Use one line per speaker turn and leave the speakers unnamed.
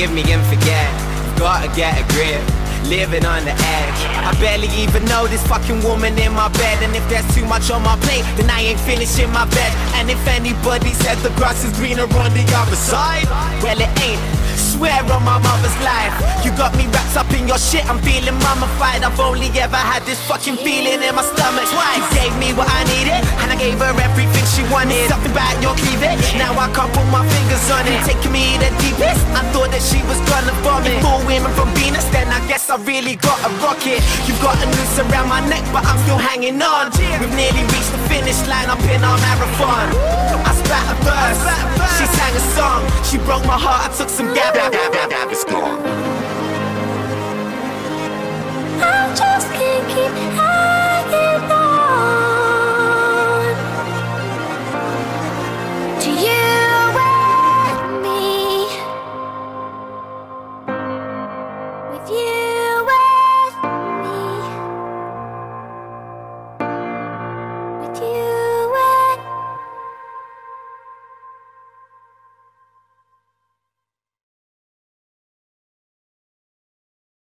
forgive me and forget. You've gotta get a grip, living on the edge. I barely even know this fucking woman in my bed. And if there's too much on my plate, then I ain't finishing my bed. And if anybody said the grass is greener on the other side, well it ain't, swear on my mother's life. You got me wrapped up in your shit, I'm feeling mummified. I've only ever had this fucking feeling in my stomach twice. You gave me what I needed, and I gave her everything she wanted. Something about your cleavage, now I can't put my fingers on it. Taking me the deepest, I thought that she was gonna vomit. 4 women from Venus, then I guess I really got a rocket. You've got a noose around my neck, but I'm still hanging on. We've nearly reached the finish line up in our marathon. I spat a verse, she sang a song. She broke my heart, I took some gab. It's gone.
I just can't keep hanging on to you and me, with you and me, with you.